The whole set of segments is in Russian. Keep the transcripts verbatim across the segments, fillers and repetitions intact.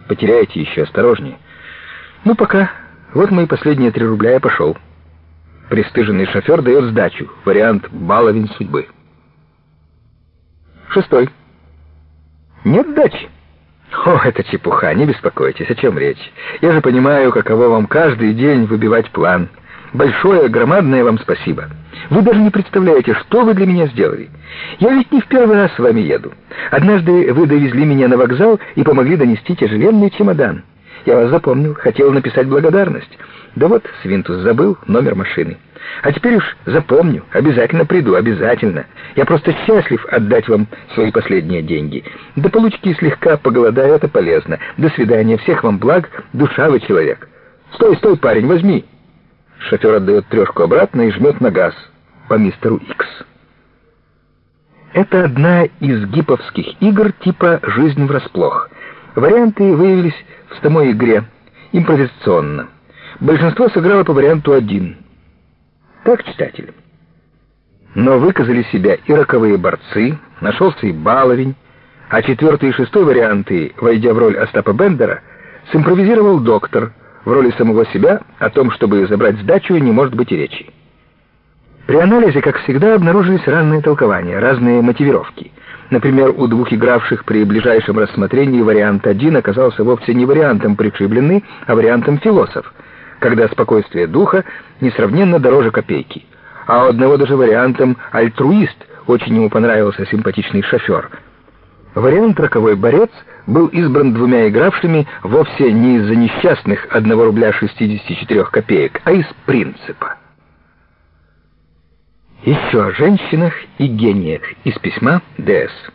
Потеряете еще, осторожнее. Ну, пока. Вот мои последние три рубля, я пошел. Пристыженный шофер дает сдачу. Вариант «баловень судьбы». Шестой. Нет сдачи? О, это чепуха, не беспокойтесь, о чем речь. Я же понимаю, каково вам каждый день выбивать план. Большое, громадное вам спасибо. Вы даже не представляете, что вы для меня сделали. Я ведь не в первый раз с вами еду. Однажды вы довезли меня на вокзал и помогли донести тяжеленный чемодан. Я вас запомнил, хотел написать благодарность. Да вот, свинтус забыл номер машины. А теперь уж запомню, обязательно приду, обязательно. Я просто счастлив отдать вам свои последние деньги. До получки слегка поголодаю, это полезно. До свидания, всех вам благ, душа вы человек. Стой, стой, парень, возьми. Шофер отдает трешку обратно и жмет на газ по мистеру Икс. Это одна из гиповских игр типа «Жизнь врасплох». Варианты выявились в самой игре, импровизационно. Большинство сыграло по варианту один. Так, читатель. Но выказали себя и роковые борцы, нашелся и баловень, а четвертый и шестой варианты, войдя в роль Остапа Бендера, симпровизировал доктор. В роли самого себя о том, чтобы забрать сдачу, не может быть и речи. При анализе, как всегда, обнаружились разные толкования, разные мотивировки. Например, у двух игравших при ближайшем рассмотрении вариант один оказался вовсе не вариантом пришибленный, а вариантом философ, когда спокойствие духа несравненно дороже копейки. А у одного даже вариантом альтруист, очень ему понравился симпатичный шофер. Вариант «Роковой борец» был избран двумя игравшими вовсе не из-за несчастных одного рубля шестидесяти четырёх копеек, а из принципа. Еще о женщинах и гениях из письма Д С.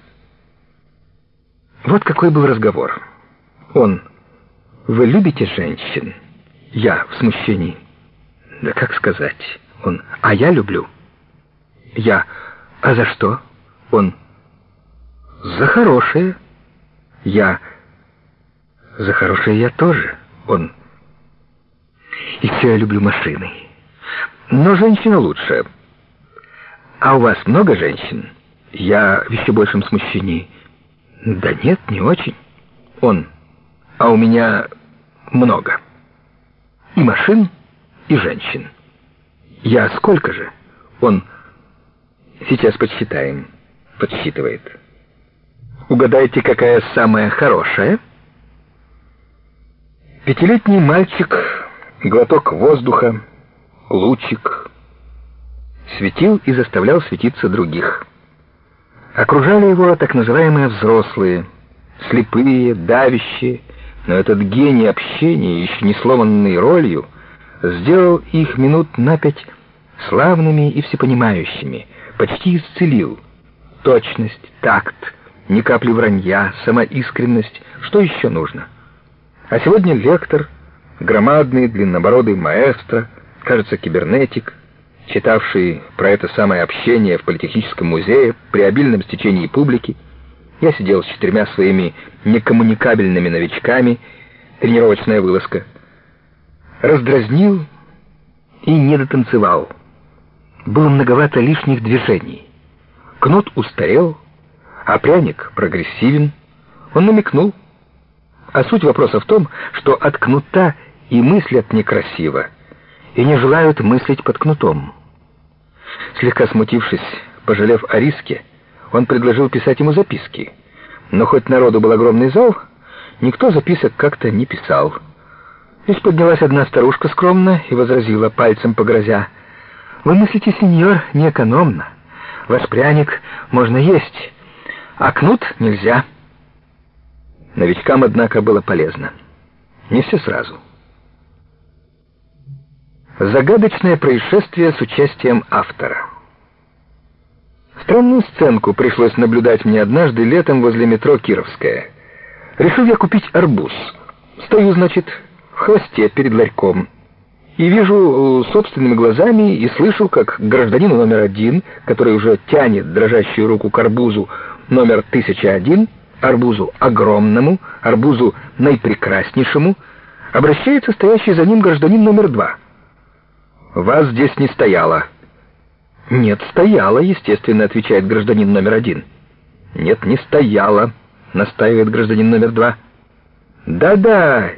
Вот какой был разговор. Он: «Вы любите женщин?» Я в смущении: «Да как сказать?» Он: «А я люблю». Я: «А за что?» Он: «За хорошее». Я: «За хорошее я тоже». Он: «Еще я люблю машины. Но женщина лучше. А у вас много женщин?» Я в еще большем смущении: «Да нет, не очень». Он: «А у меня много. И машин, и женщин». Я: «Сколько же?» Он: «Сейчас подсчитаем». Подсчитывает. Угадайте, какая самая хорошая? Пятилетний мальчик, глоток воздуха, лучик, светил и заставлял светиться других. Окружали его так называемые взрослые, слепые, давящие, но этот гений общения, еще не сломанный ролью, сделал их минут на пять славными и всепонимающими, почти исцелил. Точность, такт, ни капли вранья, самоискренность, что еще нужно? А сегодня лектор, громадный длиннобородый маэстро, кажется, кибернетик, читавший про это самое общение в Политехническом музее при обильном стечении публики. Я сидел с четырьмя своими некоммуникабельными новичками, тренировочная вылазка. Раздразнил и не дотанцевал. Было многовато лишних движений. Кнут устарел, а пряник прогрессивен. Он намекнул. А суть вопроса в том, что от кнута и мыслят некрасиво, и не желают мыслить под кнутом. Слегка смутившись, пожалев о риске, он предложил писать ему записки. Но хоть народу был огромный зал, никто записок как-то не писал. Здесь поднялась одна старушка скромно и возразила, пальцем погрозя: «Вы мыслите, сеньор, неэкономно. Ваш пряник можно есть, а кнут нельзя». Новичкам, однако, было полезно. Не все сразу. Загадочное происшествие с участием автора. Странную сценку пришлось наблюдать мне однажды летом возле метро Кировская. Решил я купить арбуз. Стою, значит, в хвосте перед ларьком. И вижу собственными глазами и слышу, как гражданину номер один, который уже тянет дрожащую руку к арбузу номер тысяча один, арбузу огромному, арбузу наипрекраснейшему, обращается стоящий за ним гражданин номер два. «Вас здесь не стояло». «Нет, стояло», естественно, отвечает гражданин номер один. «Нет, не стояло», настаивает гражданин номер два. Да-да,